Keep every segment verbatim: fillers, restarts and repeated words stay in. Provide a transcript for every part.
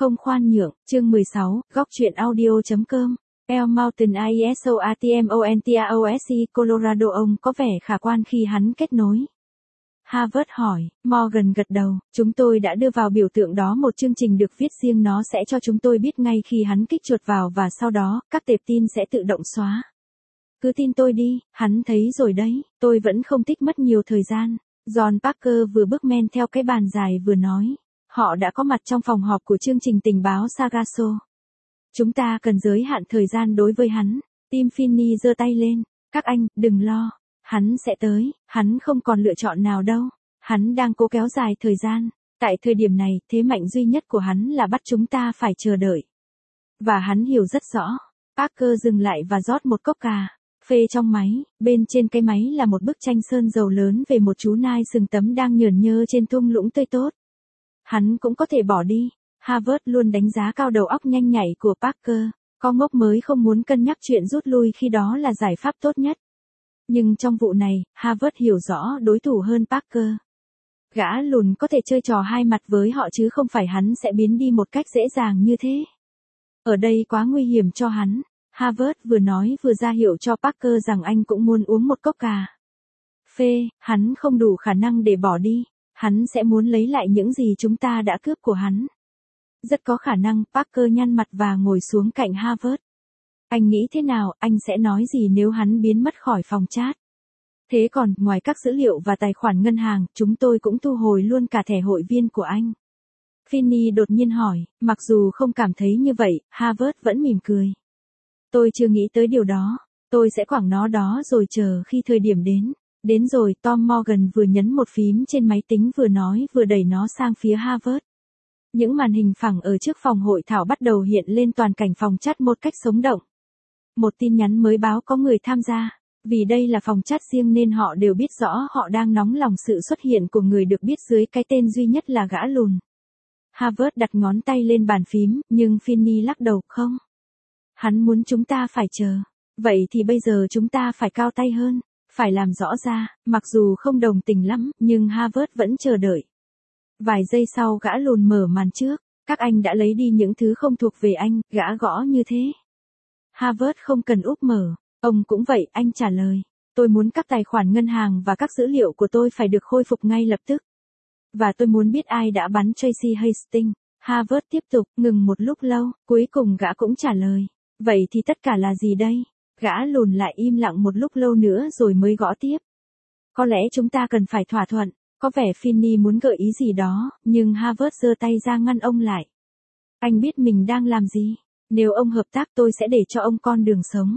Không khoan nhượng, chương mười sáu, góc truyện audio.com. El Mountain i s o a t m o n t a o s e Colorado ông có vẻ khả quan khi hắn kết nối. Harvard hỏi, Morgan gật đầu, chúng tôi đã đưa vào biểu tượng đó một chương trình được viết riêng, nó sẽ cho chúng tôi biết ngay khi hắn kích chuột vào và sau đó, các tệp tin sẽ tự động xóa. Cứ tin tôi đi, hắn thấy rồi đấy, tôi vẫn không thích mất nhiều thời gian. John Parker vừa bước men theo cái bàn dài vừa nói. Họ đã có mặt trong phòng họp của chương trình tình báo Sargasso. Chúng ta cần giới hạn thời gian đối với hắn. Tim Finney giơ tay lên. Các anh, đừng lo. Hắn sẽ tới, hắn không còn lựa chọn nào đâu. Hắn đang cố kéo dài thời gian. Tại thời điểm này, thế mạnh duy nhất của hắn là bắt chúng ta phải chờ đợi. Và hắn hiểu rất rõ. Parker dừng lại và rót một cốc cà phê trong máy. Bên trên cái máy là một bức tranh sơn dầu lớn về một chú nai sừng tấm đang nhởn nhơ trên thung lũng tươi tốt. Hắn cũng có thể bỏ đi. Harvard luôn đánh giá cao đầu óc nhanh nhạy của Parker. Có ngốc mới không muốn cân nhắc chuyện rút lui khi đó là giải pháp tốt nhất. Nhưng trong vụ này, Harvard hiểu rõ đối thủ hơn Parker. Gã lùn có thể chơi trò hai mặt với họ chứ không phải hắn sẽ biến đi một cách dễ dàng như thế. Ở đây quá nguy hiểm cho hắn. Harvard vừa nói vừa ra hiệu cho Parker rằng anh cũng muốn uống một cốc cà phê. Hắn không đủ khả năng để bỏ đi. Hắn sẽ muốn lấy lại những gì chúng ta đã cướp của hắn. Rất có khả năng, Parker nhăn mặt và ngồi xuống cạnh Harvard. Anh nghĩ thế nào, anh sẽ nói gì nếu hắn biến mất khỏi phòng chat? Thế còn, ngoài các dữ liệu và tài khoản ngân hàng, chúng tôi cũng thu hồi luôn cả thẻ hội viên của anh. Finney đột nhiên hỏi, mặc dù không cảm thấy như vậy, Harvard vẫn mỉm cười. Tôi chưa nghĩ tới điều đó. Tôi sẽ quẳng nó đó rồi chờ khi thời điểm đến. Đến rồi, Tom Morgan vừa nhấn một phím trên máy tính vừa nói vừa đẩy nó sang phía Harvard. Những màn hình phẳng ở trước phòng hội thảo bắt đầu hiện lên toàn cảnh phòng chat một cách sống động. Một tin nhắn mới báo có người tham gia. Vì đây là phòng chat riêng nên họ đều biết rõ họ đang nóng lòng sự xuất hiện của người được biết dưới cái tên duy nhất là gã lùn. Harvard đặt ngón tay lên bàn phím, nhưng Finney lắc đầu, không. Hắn muốn chúng ta phải chờ. Vậy thì bây giờ chúng ta phải cao tay hơn. Phải làm rõ ra, mặc dù không đồng tình lắm, nhưng Harvard vẫn chờ đợi. Vài giây sau gã lùn mở màn trước. Các anh đã lấy đi những thứ không thuộc về anh, gã gõ như thế. Harvard không cần úp mở. Ông cũng vậy, anh trả lời. Tôi muốn các tài khoản ngân hàng và các dữ liệu của tôi phải được khôi phục ngay lập tức. Và tôi muốn biết ai đã bắn Tracy Hastings. Harvard tiếp tục, ngừng một lúc lâu, cuối cùng gã cũng trả lời. Vậy thì tất cả là gì đây? Gã lùn lại im lặng một lúc lâu nữa rồi mới gõ tiếp. Có lẽ chúng ta cần phải thỏa thuận. Có vẻ Finney muốn gợi ý gì đó, nhưng Harvard giơ tay ra ngăn ông lại. Anh biết mình đang làm gì. Nếu ông hợp tác tôi sẽ để cho ông con đường sống.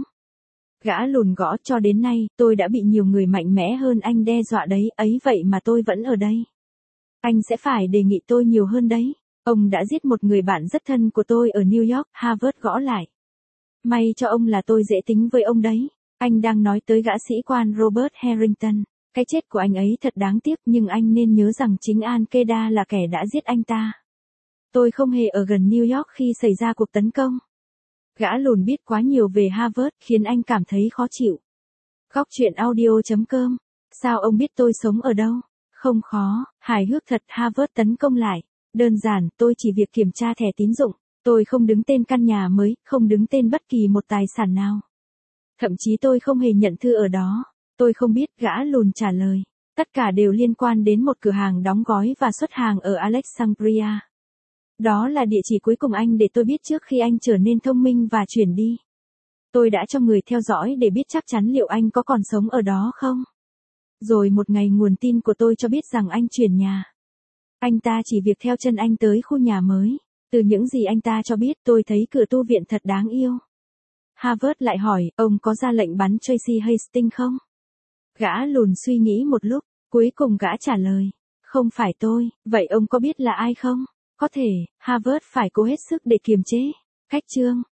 Gã lùn gõ, cho đến nay, tôi đã bị nhiều người mạnh mẽ hơn anh đe dọa đấy, ấy vậy mà tôi vẫn ở đây. Anh sẽ phải đề nghị tôi nhiều hơn đấy. Ông đã giết một người bạn rất thân của tôi ở New York, Harvard gõ lại. May cho ông là tôi dễ tính với ông đấy. Anh đang nói tới gã sĩ quan Robert Harrington. Cái chết của anh ấy thật đáng tiếc nhưng anh nên nhớ rằng chính Al-Qaeda là kẻ đã giết anh ta. Tôi không hề ở gần New York khi xảy ra cuộc tấn công. Gã lùn biết quá nhiều về Harvard khiến anh cảm thấy khó chịu. Góc truyện audio.com. Sao ông biết tôi sống ở đâu? Không khó, hài hước thật. Harvard tấn công lại. Đơn giản, tôi chỉ việc kiểm tra thẻ tín dụng. Tôi không đứng tên căn nhà mới, không đứng tên bất kỳ một tài sản nào. Thậm chí tôi không hề nhận thư ở đó. Tôi không biết, gã lùn trả lời. Tất cả đều liên quan đến một cửa hàng đóng gói và xuất hàng ở Alexandria. Đó là địa chỉ cuối cùng anh để tôi biết trước khi anh trở nên thông minh và chuyển đi. Tôi đã cho người theo dõi để biết chắc chắn liệu anh có còn sống ở đó không. Rồi một ngày nguồn tin của tôi cho biết rằng anh chuyển nhà. Anh ta chỉ việc theo chân anh tới khu nhà mới. Từ những gì anh ta cho biết tôi thấy cửa tu viện thật đáng yêu. Harvard lại hỏi, ông có ra lệnh bắn Tracy Hastings không? Gã lùn suy nghĩ một lúc, cuối cùng gã trả lời. Không phải tôi, vậy ông có biết là ai không? Có thể, Harvard phải cố hết sức để kiềm chế. Cách chương.